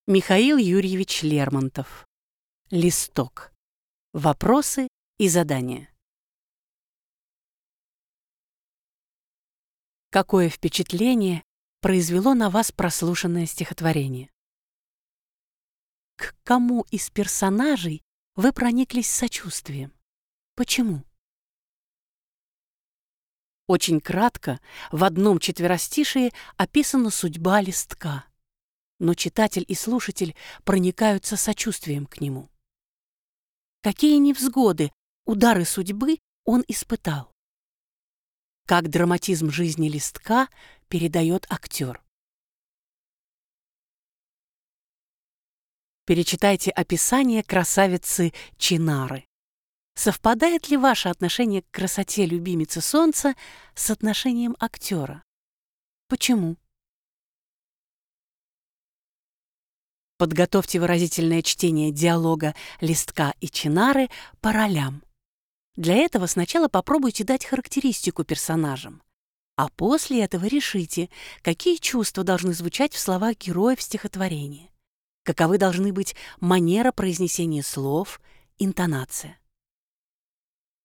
Михаил Юрьевич Лермонтов. Листок. Вопросы и задания. Какое впечатление произвело на вас прослушанное стихотворение? К кому из персонажей вы прониклись сочувствием? Почему? Очень кратко, в одном четверостишии описана судьба листка, но читатель и слушатель проникаются сочувствием к нему. Какие невзгоды, удары судьбы он испытал? Как драматизм жизни листка передает актер? Перечитайте описание красавицы Чинары. Совпадает ли ваше отношение к красоте любимицы солнца с отношением актера? Почему? Подготовьте выразительное чтение диалога листка и Чинары по ролям. Для этого сначала попробуйте дать характеристику персонажам, а после этого решите, какие чувства должны звучать в словах героев стихотворения, каковы должны быть манера произнесения слов, интонация.